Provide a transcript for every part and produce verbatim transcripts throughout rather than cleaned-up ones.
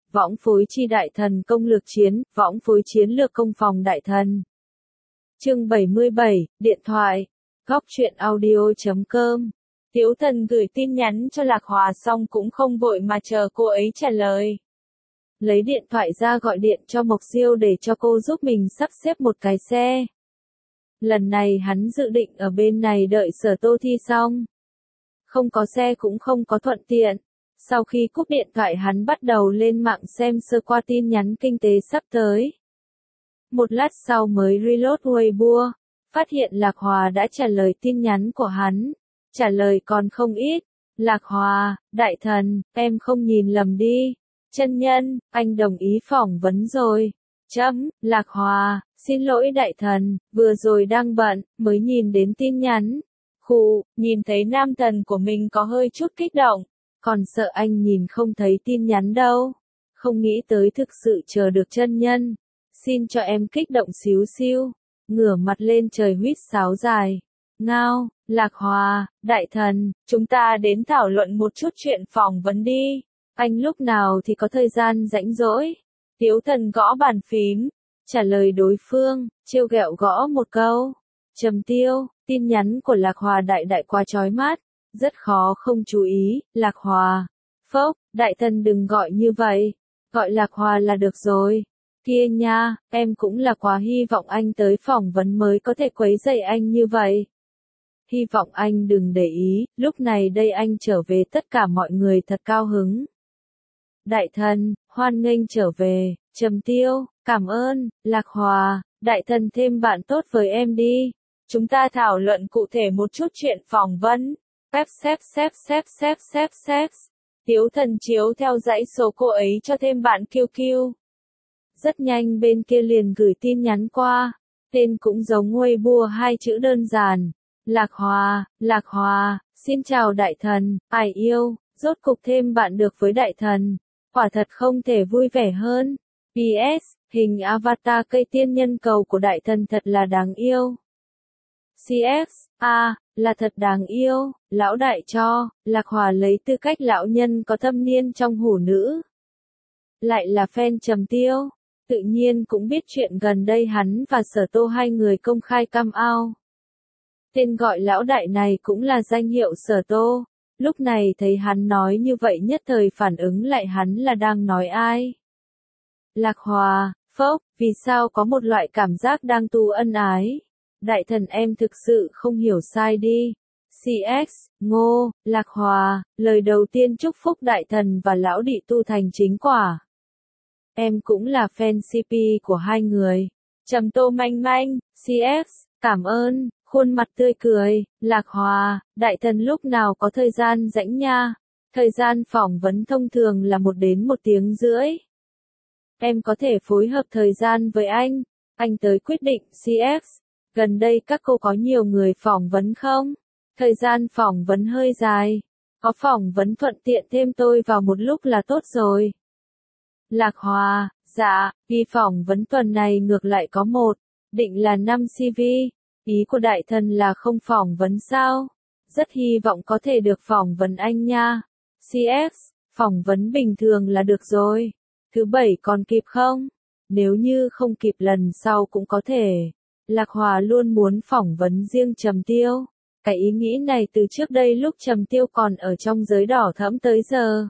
võng phối chi đại thần công lược chiến, võng phối chiến lược công phòng đại thần. Chương bảy mươi bảy, điện thoại. Góc truyện audio chấm com. Tiếu Thần gửi tin nhắn cho Lạc Hòa xong cũng không vội mà chờ cô ấy trả lời. Lấy điện thoại ra gọi điện cho Mộc Siêu để cho cô giúp mình sắp xếp một cái xe. Lần này hắn dự định ở bên này đợi Sở Tô thi xong. Không có xe cũng không có thuận tiện. Sau khi cúp điện thoại hắn bắt đầu lên mạng xem sơ qua tin nhắn kinh tế sắp tới. Một lát sau mới reload Weibo, phát hiện Lạc Hòa đã trả lời tin nhắn của hắn. Trả lời còn không ít. Lạc Hòa, đại thần, em không nhìn lầm đi. Chân nhân, anh đồng ý phỏng vấn rồi. Chấm, Lạc Hòa, xin lỗi đại thần, vừa rồi đang bận, mới nhìn đến tin nhắn. Khụ, nhìn thấy nam thần của mình có hơi chút kích động, còn sợ anh nhìn không thấy tin nhắn đâu. Không nghĩ tới thực sự chờ được chân nhân. Xin cho em kích động xíu xiu. Ngửa mặt lên trời huýt sáo dài. Ngao, Lạc Hòa, đại thần, chúng ta đến thảo luận một chút chuyện phỏng vấn đi. Anh lúc nào thì có thời gian rảnh rỗi. Tiếu Thần gõ bàn phím, trả lời đối phương, trêu ghẹo gõ một câu. Trầm tiêu, tin nhắn của Lạc Hòa đại đại quá chói mắt, rất khó không chú ý. Lạc Hòa, phốc, đại thần đừng gọi như vậy, gọi Lạc Hòa là được rồi. Kia nha, em cũng là quá hy vọng anh tới phỏng vấn mới có thể quấy rầy anh như vậy. Hy vọng anh đừng để ý, lúc này đây anh trở về tất cả mọi người thật cao hứng. Đại thần, hoan nghênh trở về. Trầm tiêu, cảm ơn. Lạc Hòa, đại thần thêm bạn tốt với em đi. Chúng ta thảo luận cụ thể một chút chuyện phỏng vấn. Xếp xếp xếp xếp xếp xếp xếp. Tiếu Thần chiếu theo dãy số cô ấy cho thêm bạn Q Q. Rất nhanh bên kia liền gửi tin nhắn qua. Tên cũng giống Weibo hai chữ đơn giản. Lạc Hòa, Lạc Hòa, xin chào đại thần, ai yêu, rốt cục thêm bạn được với đại thần. Quả thật không thể vui vẻ hơn. pê ét, hình avatar cây tiên nhân cầu của đại thần thật là đáng yêu. xê ét, a, là thật đáng yêu, lão đại cho, Lạc Hòa lấy tư cách lão nhân có thâm niên trong hủ nữ. Lại là fan Trầm tiêu, tự nhiên cũng biết chuyện gần đây hắn và Sở Tô hai người công khai come out. Tên gọi lão đại này cũng là danh hiệu Sở Tô. Lúc này thấy hắn nói như vậy nhất thời phản ứng lại hắn là đang nói ai. Lạc Hòa, phốc, vì sao có một loại cảm giác đang tu ân ái. Đại thần em thực sự không hiểu sai đi. xê ét, ngô, Lạc Hòa, lời đầu tiên chúc phúc đại thần và lão đị tu thành chính quả. Em cũng là fan xê pê của hai người. Trầm Tô manh manh, xê ét, cảm ơn. Khuôn mặt tươi cười, Lạc Hòa, đại thần lúc nào có thời gian rảnh nha. Thời gian phỏng vấn thông thường là một đến một tiếng rưỡi. Em có thể phối hợp thời gian với anh. Anh tới quyết định. xê ét, gần đây các cô có nhiều người phỏng vấn không? Thời gian phỏng vấn hơi dài. Có phỏng vấn thuận tiện thêm tôi vào một lúc là tốt rồi. Lạc Hòa, dạ, đi phỏng vấn tuần này ngược lại có một, định là năm xê vê. Ý của đại thần là không phỏng vấn sao? Rất hy vọng có thể được phỏng vấn anh nha. xê ét, phỏng vấn bình thường là được rồi. Thứ bảy còn kịp không? Nếu như không kịp lần sau cũng có thể. Lạc Hòa luôn muốn phỏng vấn riêng Trầm tiêu. Cái ý nghĩ này từ trước đây lúc Trầm tiêu còn ở trong giới đỏ thẫm tới giờ.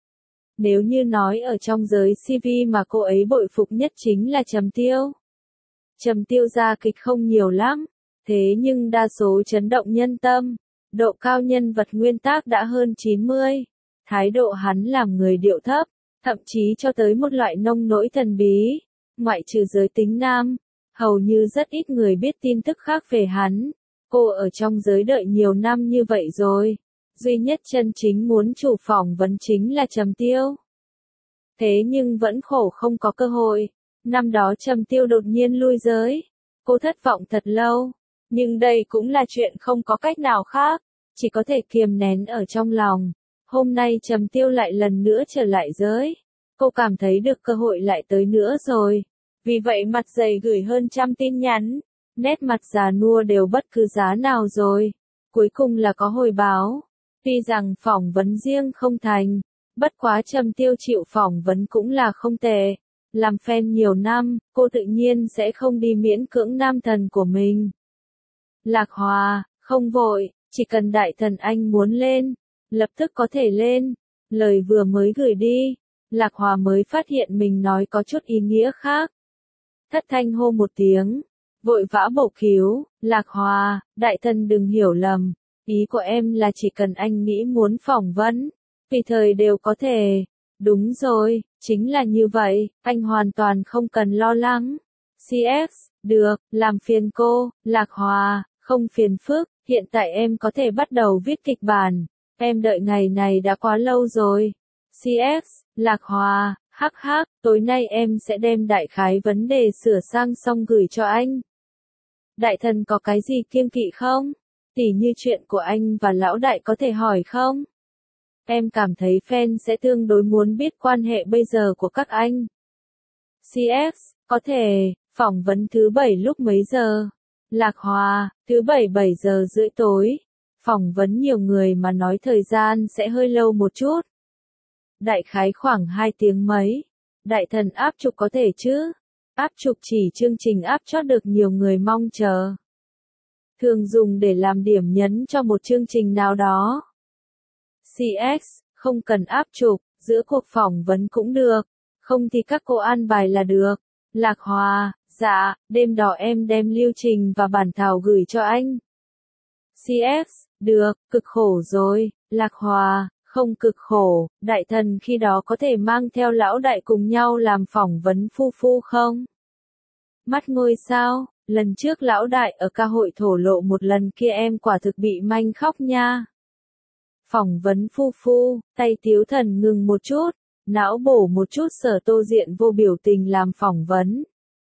Nếu như nói ở trong giới xê vê mà cô ấy bội phục nhất chính là Trầm tiêu. Trầm tiêu ra kịch không nhiều lắm. Thế nhưng đa số chấn động nhân tâm, độ cao nhân vật nguyên tác đã hơn chín mươi. Thái độ hắn làm người điệu thấp, thậm chí cho tới một loại nông nỗi thần bí. Ngoại trừ giới tính nam, hầu như rất ít người biết tin tức khác về hắn. Cô ở trong giới đợi nhiều năm như vậy rồi. Duy nhất chân chính muốn chủ phỏng vấn chính là Trầm tiêu. Thế nhưng vẫn khổ không có cơ hội. Năm đó Trầm tiêu đột nhiên lui giới. Cô thất vọng thật lâu. Nhưng đây cũng là chuyện không có cách nào khác, chỉ có thể kiềm nén ở trong lòng. Hôm nay Trầm tiêu lại lần nữa trở lại giới. Cô cảm thấy được cơ hội lại tới nữa rồi. Vì vậy mặt dày gửi hơn trăm tin nhắn. Nét mặt già nua đều bất cứ giá nào rồi. Cuối cùng là có hồi báo. Tuy rằng phỏng vấn riêng không thành, Bất quá Trầm Tiêu chịu phỏng vấn cũng là không tệ. Làm fan nhiều năm, cô tự nhiên sẽ không đi miễn cưỡng nam thần của mình. Lạc Hòa, không vội, chỉ cần đại thần anh muốn lên, lập tức có thể lên. Lời vừa mới gửi đi, Lạc Hòa mới phát hiện mình nói có chút ý nghĩa khác. Thất thanh hô một tiếng, vội vã bổ cứu, Lạc Hòa, đại thần đừng hiểu lầm, ý của em là chỉ cần anh nghĩ muốn phỏng vấn, tùy thời đều có thể. Đúng rồi, chính là như vậy, anh hoàn toàn không cần lo lắng. xê ét, được, làm phiền cô, Lạc Hòa, không phiền phức, hiện tại em có thể bắt đầu viết kịch bản, em đợi ngày này đã quá lâu rồi. xê ét, Lạc Hòa, hắc hắc, tối nay em sẽ đem đại khái vấn đề sửa sang xong gửi cho anh. Đại thần có cái gì kiêng kỵ không? Tỉ như chuyện của anh và lão đại có thể hỏi không? Em cảm thấy fan sẽ tương đối muốn biết quan hệ bây giờ của các anh. xê ét, có thể, phỏng vấn thứ bảy lúc mấy giờ? Lạc Hòa, thứ bảy bảy giờ rưỡi tối. Phỏng vấn nhiều người mà nói thời gian sẽ hơi lâu một chút. Đại khái khoảng hai tiếng mấy. Đại thần áp trục có thể chứ? Áp trục chỉ chương trình áp chót được nhiều người mong chờ. Thường dùng để làm điểm nhấn cho một chương trình nào đó. xê ét, không cần áp trục, giữa cuộc phỏng vấn cũng được. Không thì các cô an bài là được. Lạc Hòa, dạ, đêm đó em đem lưu trình và bản thảo gửi cho anh. xê ét, được, cực khổ rồi, Lạc Hòa, không cực khổ, đại thần khi đó có thể mang theo lão đại cùng nhau làm phỏng vấn phu phu không? Mắt ngôi sao, lần trước lão đại ở ca hội thổ lộ một lần kia em quả thực bị manh khóc nha. Phỏng vấn phu phu, tay Tiếu Thần ngừng một chút, não bổ một chút Sở Tô diện vô biểu tình làm phỏng vấn.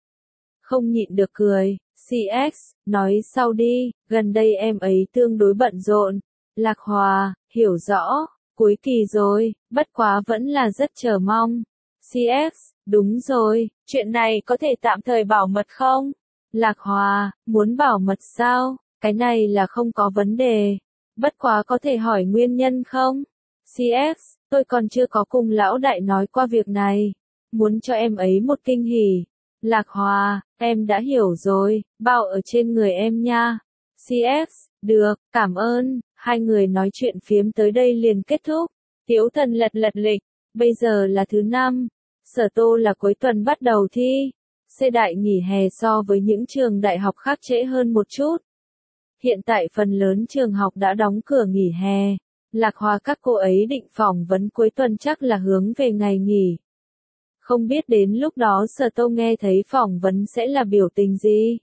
Không nhịn được cười, xê ét, nói sau đi, gần đây em ấy tương đối bận rộn. Lạc Hòa, hiểu rõ, cuối kỳ rồi, bất quá vẫn là rất chờ mong. xê ét, đúng rồi, chuyện này có thể tạm thời bảo mật không? Lạc Hòa, muốn bảo mật sao? Cái này là không có vấn đề. Bất quá có thể hỏi nguyên nhân không? xê ét, tôi còn chưa có cùng lão đại nói qua việc này. Muốn cho em ấy một kinh hỉ. Lạc Hòa, em đã hiểu rồi, bao ở trên người em nha. xê ét, được, cảm ơn. Hai người nói chuyện phiếm tới đây liền kết thúc. Tiếu Thần lật lật lịch, bây giờ là thứ năm. Sở Tô là cuối tuần bắt đầu thi. Xê đại nghỉ hè so với những trường đại học khác trễ hơn một chút. Hiện tại phần lớn trường học đã đóng cửa nghỉ hè. Lạc Hòa các cô ấy định phỏng vấn cuối tuần chắc là hướng về ngày nghỉ. Không biết đến lúc đó Sở Tô nghe thấy phỏng vấn sẽ là biểu tình gì?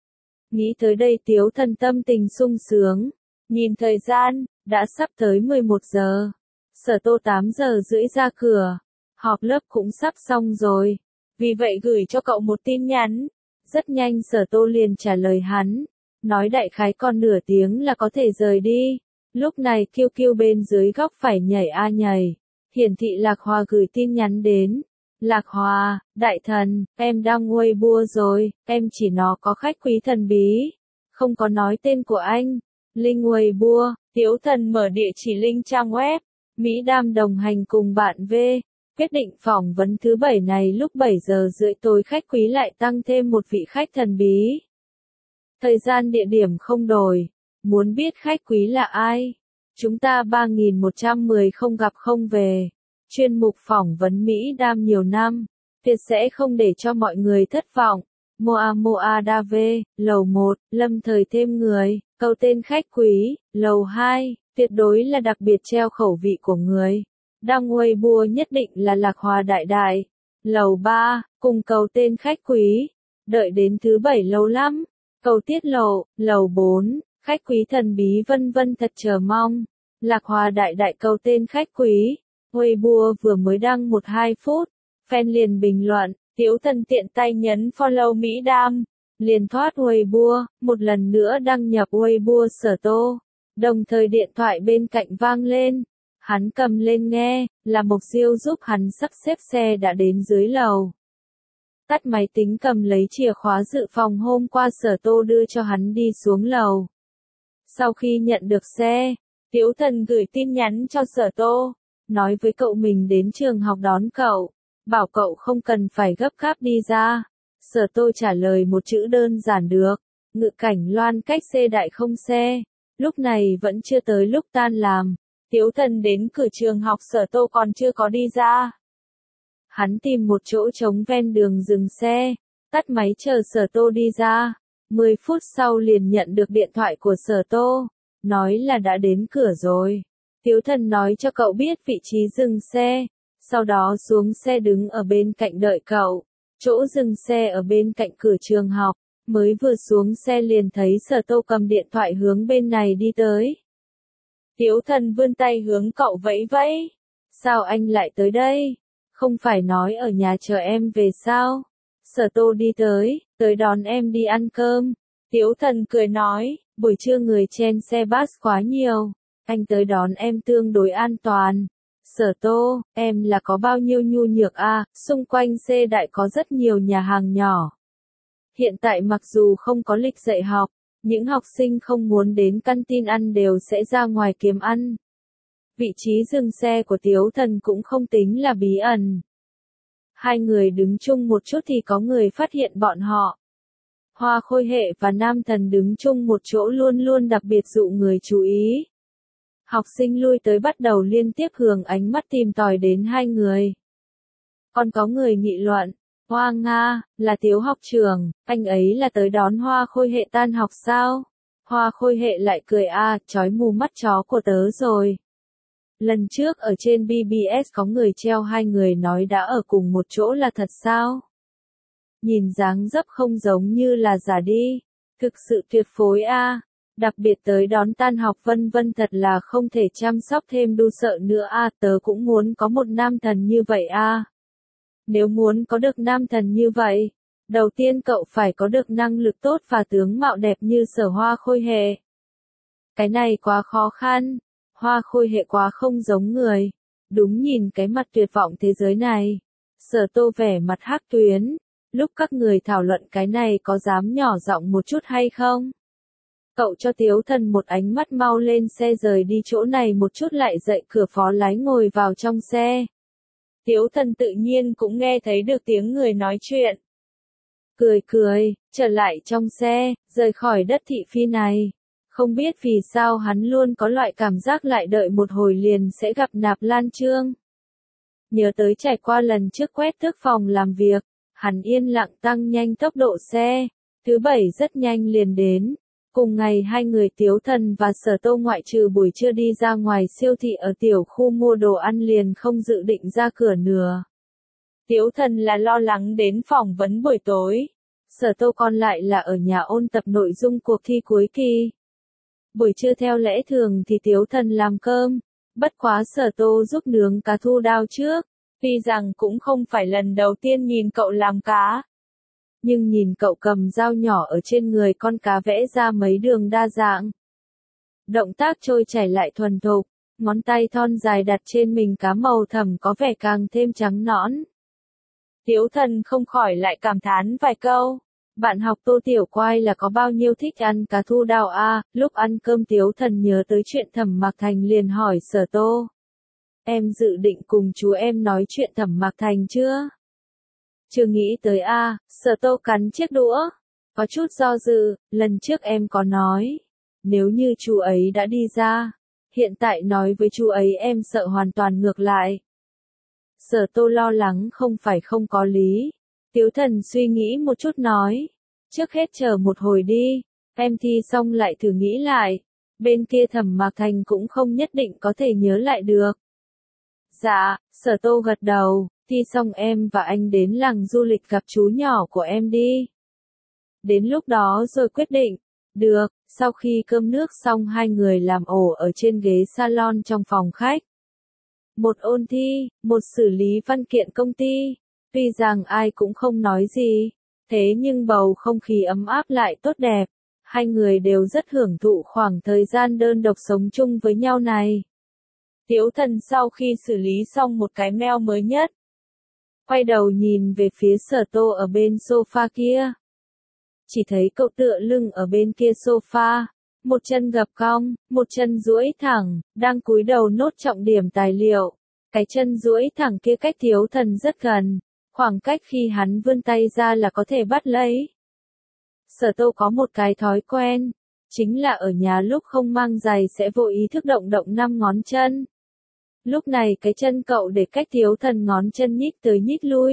Nghĩ tới đây Tiếu Thần tâm tình sung sướng. Nhìn thời gian, đã sắp tới mười một giờ. Sở Tô tám giờ rưỡi ra cửa. Họp lớp cũng sắp xong rồi. Vì vậy gửi cho cậu một tin nhắn. Rất nhanh Sở Tô liền trả lời hắn. Nói đại khái còn nửa tiếng là có thể rời đi. Lúc này Kiêu Kiêu bên dưới góc phải nhảy a nhảy. Hiển thị Lạc Hòa gửi tin nhắn đến. Lạc Hòa, đại thần, em đang Weibo rồi, em chỉ nó có khách quý thần bí. Không có nói tên của anh. Link Weibo, Tiếu Thần mở địa chỉ link trang web. Mỹ Đam đồng hành cùng bạn V. Quyết định phỏng vấn thứ bảy này lúc bảy giờ rưỡi tối khách quý lại tăng thêm một vị khách thần bí. Thời gian địa điểm không đổi. Muốn biết khách quý là ai? Chúng ta ba nghìn một trăm mười không gặp không về. Chuyên mục phỏng vấn Mỹ Đam nhiều năm. Tuyệt sẽ không để cho mọi người thất vọng. Moa Moa Dave, lầu một, lâm thời thêm người. Câu tên khách quý, lầu hai, tuyệt đối là đặc biệt treo khẩu vị của người. Đăng Weibo nhất định là Lạc Hòa đại đại. Lầu ba, cùng cầu tên khách quý. Đợi đến thứ bảy lâu lắm. Cầu tiết lộ, lầu bốn, khách quý thần bí vân vân thật chờ mong. Lạc Hòa đại đại cầu tên khách quý. Weibo vừa mới đăng một hai phút. Fan liền bình luận, Tiếu Thần tiện tay nhấn follow Mỹ Đam. Liền thoát Weibo, một lần nữa đăng nhập Weibo Sở Tô. Đồng thời điện thoại bên cạnh vang lên. Hắn cầm lên nghe, là Mộc Diêu giúp hắn sắp xếp xe đã đến dưới lầu. Tắt máy tính cầm lấy chìa khóa dự phòng hôm qua Sở Tô đưa cho hắn đi xuống lầu. Sau khi nhận được xe, Tiếu Thần gửi tin nhắn cho Sở Tô. nói với cậu mình đến trường học đón cậu, bảo cậu không cần phải gấp gáp đi ra. Sở Tô trả lời một chữ đơn giản được, Ngự Cảnh Loan cách xe đại không xe, lúc này vẫn chưa tới lúc tan làm. Tiếu Thần đến cửa trường học Sở Tô còn chưa có đi ra. Hắn tìm một chỗ trống ven đường dừng xe, tắt máy chờ Sở Tô đi ra. Mười phút sau liền nhận được điện thoại của Sở Tô, nói là đã đến cửa rồi. Tiếu Thần nói cho cậu biết vị trí dừng xe, sau đó xuống xe đứng ở bên cạnh đợi cậu. Chỗ dừng xe ở bên cạnh cửa trường học, mới vừa xuống xe liền thấy Sở Tô cầm điện thoại hướng bên này đi tới. Tiếu Thần vươn tay hướng cậu vẫy vẫy. Sao anh lại tới đây? Không phải nói ở nhà chờ em về sao? Sở Tô đi tới, tới đón em đi ăn cơm. Tiếu Thần cười nói, buổi trưa người chen xe bus quá nhiều, anh tới đón em tương đối an toàn. Sở Tô, em là có bao nhiêu nhu nhược a? Xung quanh xe đại có rất nhiều nhà hàng nhỏ. Hiện tại mặc dù không có lịch dạy học, những học sinh không muốn đến căn tin ăn đều sẽ ra ngoài kiếm ăn. Vị trí dừng xe của Tiếu Thần cũng không tính là bí ẩn. Hai người đứng chung một chút thì có người phát hiện bọn họ. Hoa Khôi Hệ và Nam Thần đứng chung một chỗ luôn luôn đặc biệt dụ người chú ý. Học sinh lui tới bắt đầu liên tiếp hướng ánh mắt tìm tòi đến hai người. Còn có người nghị luận, Hoa Nga, là Tiếu học trưởng, anh ấy là tới đón Hoa Khôi Hệ tan học sao? Hoa Khôi Hệ lại cười a, chói mù mắt chó của tớ rồi. Lần trước ở trên bê bê ét có người treo hai người nói đã ở cùng một chỗ là thật sao? Nhìn dáng dấp không giống như là giả đi, thực sự tuyệt phối a. Đặc biệt tới đón tan học vân vân thật là không thể chăm sóc thêm đu sợ nữa a, tớ cũng muốn có một nam thần như vậy a. Nếu muốn có được nam thần như vậy, đầu tiên cậu phải có được năng lực tốt và tướng mạo đẹp như Sở Hoa Khôi Hệ. Cái này quá khó khăn, Hoa Khôi Hệ quá không giống người, đúng nhìn cái mặt tuyệt vọng thế giới này. Sở Tô vẻ mặt hắc tuyến, lúc các người thảo luận cái này có dám nhỏ giọng một chút hay không? Cậu cho Tiếu Thần một ánh mắt mau lên xe rời đi chỗ này một chút lại dậy cửa phó lái ngồi vào trong xe. Tiếu Thần tự nhiên cũng nghe thấy được tiếng người nói chuyện. Cười cười, trở lại trong xe, rời khỏi đất thị phi này. Không biết vì sao hắn luôn có loại cảm giác lại đợi một hồi liền sẽ gặp Nạp Lan Trương. Nhớ tới trải qua lần trước quét tước phòng làm việc, hắn yên lặng tăng nhanh tốc độ xe. Thứ bảy rất nhanh liền đến. Cùng ngày hai người Tiếu Thần và Sở Tô ngoại trừ buổi trưa đi ra ngoài siêu thị ở tiểu khu mua đồ ăn liền không dự định ra cửa nữa. Tiếu Thần là lo lắng đến phỏng vấn buổi tối. Sở Tô còn lại là ở nhà ôn tập nội dung cuộc thi cuối kỳ. Buổi trưa theo lẽ thường thì Tiếu Thần làm cơm, bất quá Sở Tô giúp nướng cá thu đao trước, tuy rằng cũng không phải lần đầu tiên nhìn cậu làm cá. Nhưng nhìn cậu cầm dao nhỏ ở trên người con cá vẽ ra mấy đường đa dạng. Động tác trôi chảy lại thuần thục, ngón tay thon dài đặt trên mình cá màu thẳm có vẻ càng thêm trắng nõn. Tiếu Thần không khỏi lại cảm thán vài câu. Bạn học Tô Tiểu Quai là có bao nhiêu thích ăn cá thu đao a? Lúc ăn cơm Tiếu Thần nhớ tới chuyện Thẩm Mạc Thành liền hỏi Sở Tô. Em dự định cùng chú em nói chuyện Thẩm Mạc Thành chưa? Chưa nghĩ tới a. Sở Tô cắn chiếc đũa. Có chút do dự, lần trước em có nói. Nếu như chú ấy đã đi ra, hiện tại nói với chú ấy em sợ hoàn toàn ngược lại. Sở Tô lo lắng không phải không có lý. Tiếu Thần suy nghĩ một chút nói. Trước hết chờ một hồi đi, em thi xong lại thử nghĩ lại. Bên kia Thẩm Mạc Thành cũng không nhất định có thể nhớ lại được. Dạ, Sở Tô gật đầu, thi xong em và anh đến làng du lịch gặp chú nhỏ của em đi. Đến lúc đó rồi quyết định. Được, sau khi cơm nước xong hai người làm ổ ở trên ghế salon trong phòng khách. Một ôn thi, một xử lý văn kiện công ty. Tuy rằng ai cũng không nói gì, thế nhưng bầu không khí ấm áp lại tốt đẹp. Hai người đều rất hưởng thụ khoảng thời gian đơn độc sống chung với nhau này. Tiếu Thần sau khi xử lý xong một cái mail mới nhất, quay đầu nhìn về phía Sở Tô ở bên sofa kia. Chỉ thấy cậu tựa lưng ở bên kia sofa, một chân gập cong, một chân duỗi thẳng, đang cúi đầu nốt trọng điểm tài liệu. Cái chân duỗi thẳng kia cách Tiếu Thần rất gần, khoảng cách khi hắn vươn tay ra là có thể bắt lấy. Sở Tô có một cái thói quen, chính là ở nhà lúc không mang giày sẽ vô ý thức động động năm ngón chân. Lúc này cái chân cậu để cách Tiếu Thần ngón chân nhích tới nhích lui.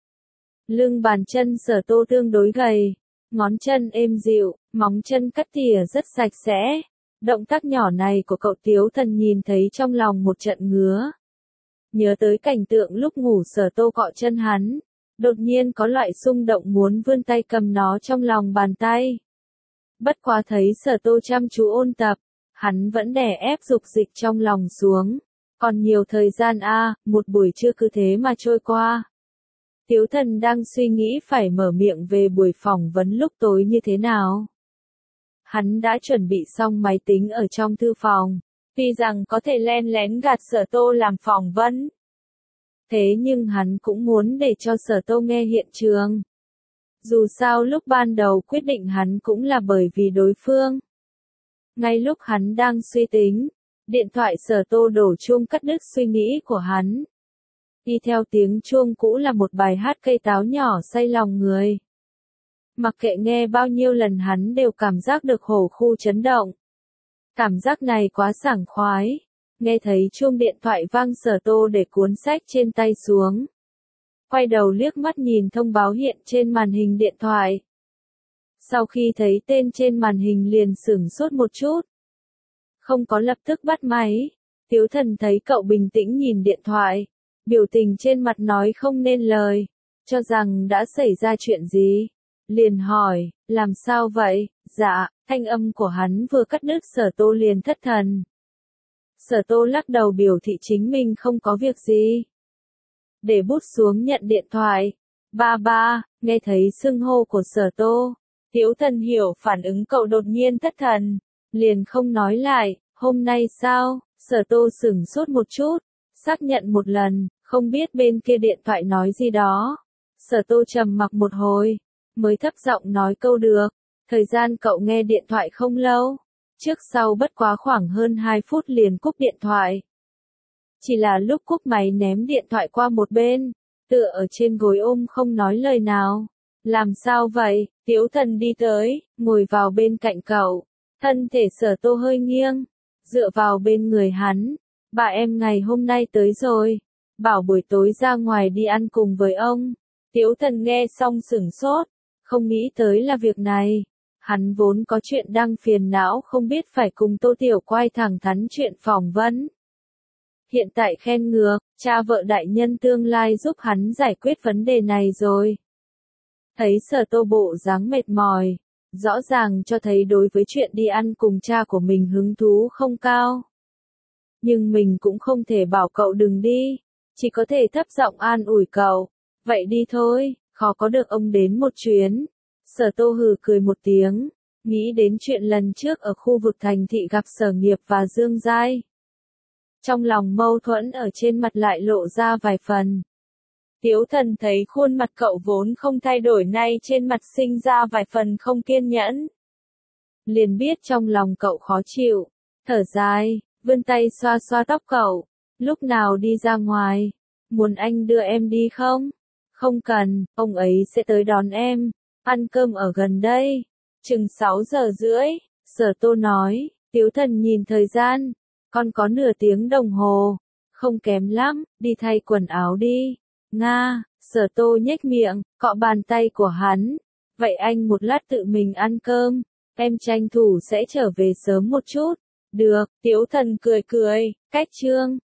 Lưng bàn chân Sở Tô tương đối gầy, ngón chân êm dịu, móng chân cắt tỉa rất sạch sẽ. Động tác nhỏ này của cậu Tiếu Thần nhìn thấy trong lòng một trận ngứa. Nhớ tới cảnh tượng lúc ngủ Sở Tô cọ chân hắn, đột nhiên có loại xung động muốn vươn tay cầm nó trong lòng bàn tay. Bất quá thấy Sở Tô chăm chú ôn tập, hắn vẫn đè ép dục dịch trong lòng xuống. Còn nhiều thời gian a, à, một buổi trưa cứ thế mà trôi qua. Tiếu Thần đang suy nghĩ phải mở miệng về buổi phỏng vấn lúc tối như thế nào. Hắn đã chuẩn bị xong máy tính ở trong thư phòng, tuy rằng có thể len lén gạt Sở Tô làm phỏng vấn. Thế nhưng hắn cũng muốn để cho Sở Tô nghe hiện trường. Dù sao lúc ban đầu quyết định hắn cũng là bởi vì đối phương. Ngay lúc hắn đang suy tính, điện thoại Sở Tô đổ chuông cắt đứt suy nghĩ của hắn. Đi theo tiếng chuông cũ là một bài hát cây táo nhỏ say lòng người. Mặc kệ nghe bao nhiêu lần hắn đều cảm giác được hổ khu chấn động. Cảm giác này quá sảng khoái. Nghe thấy chuông điện thoại vang Sở Tô để cuốn sách trên tay xuống. Quay đầu liếc mắt nhìn thông báo hiện trên màn hình điện thoại. Sau khi thấy tên trên màn hình liền sửng sốt một chút. Không có lập tức bắt máy. Tiếu Thần thấy cậu bình tĩnh nhìn điện thoại. Biểu tình trên mặt nói không nên lời. Cho rằng đã xảy ra chuyện gì. Liền hỏi, làm sao vậy? Dạ, thanh âm của hắn vừa cắt đứt Sở Tô liền thất thần. Sở Tô lắc đầu biểu thị chính mình không có việc gì. Để bút xuống nhận điện thoại. Ba ba, nghe thấy xưng hô của Sở Tô. Tiếu Thần hiểu phản ứng cậu đột nhiên thất thần. Liền không nói lại, hôm nay sao? Sở Tô sửng sốt một chút. Xác nhận một lần, không biết bên kia điện thoại nói gì đó. Sở Tô trầm mặc một hồi. Mới thấp giọng nói câu được. Thời gian cậu nghe điện thoại không lâu. Trước sau bất quá khoảng hơn hai phút liền cúp điện thoại. Chỉ là lúc cúp máy ném điện thoại qua một bên. Tựa ở trên gối ôm không nói lời nào. Làm sao vậy? Tiếu Thần đi tới, ngồi vào bên cạnh cậu. Thân thể Sở Tô hơi nghiêng. Dựa vào bên người hắn. Bà em ngày hôm nay tới rồi. Bảo buổi tối ra ngoài đi ăn cùng với ông. Tiếu Thần nghe xong sửng sốt. Không nghĩ tới là việc này. Hắn vốn có chuyện đang phiền não không biết phải cùng Tô Tiểu Quai thẳng thắn chuyện phỏng vấn. Hiện tại khen ngược, cha vợ đại nhân tương lai giúp hắn giải quyết vấn đề này rồi. Thấy Sở Tô bộ dáng mệt mỏi, rõ ràng cho thấy đối với chuyện đi ăn cùng cha của mình hứng thú không cao. Nhưng mình cũng không thể bảo cậu đừng đi, chỉ có thể thấp giọng an ủi cậu. Vậy đi thôi, khó có được ông đến một chuyến. Sở Tô hừ cười một tiếng, nghĩ đến chuyện lần trước ở khu vực thành thị gặp Sở Nghiệp và Dương Giai. Trong lòng mâu thuẫn ở trên mặt lại lộ ra vài phần. Tiếu Thần thấy khuôn mặt cậu vốn không thay đổi nay trên mặt sinh ra vài phần không kiên nhẫn. Liền biết trong lòng cậu khó chịu, thở dài, vươn tay xoa xoa tóc cậu. Lúc nào đi ra ngoài? Muốn anh đưa em đi không? Không cần, ông ấy sẽ tới đón em. Ăn cơm ở gần đây. Chừng sáu giờ rưỡi, Sở Tô nói. Tiếu Thần nhìn thời gian. Còn có nửa tiếng đồng hồ. Không kém lắm, đi thay quần áo đi. Nga, Sở Tô nhếch miệng, cọ bàn tay của hắn. Vậy anh một lát tự mình ăn cơm. Em tranh thủ sẽ trở về sớm một chút. Được, Tiếu Thần cười cười, cách chương.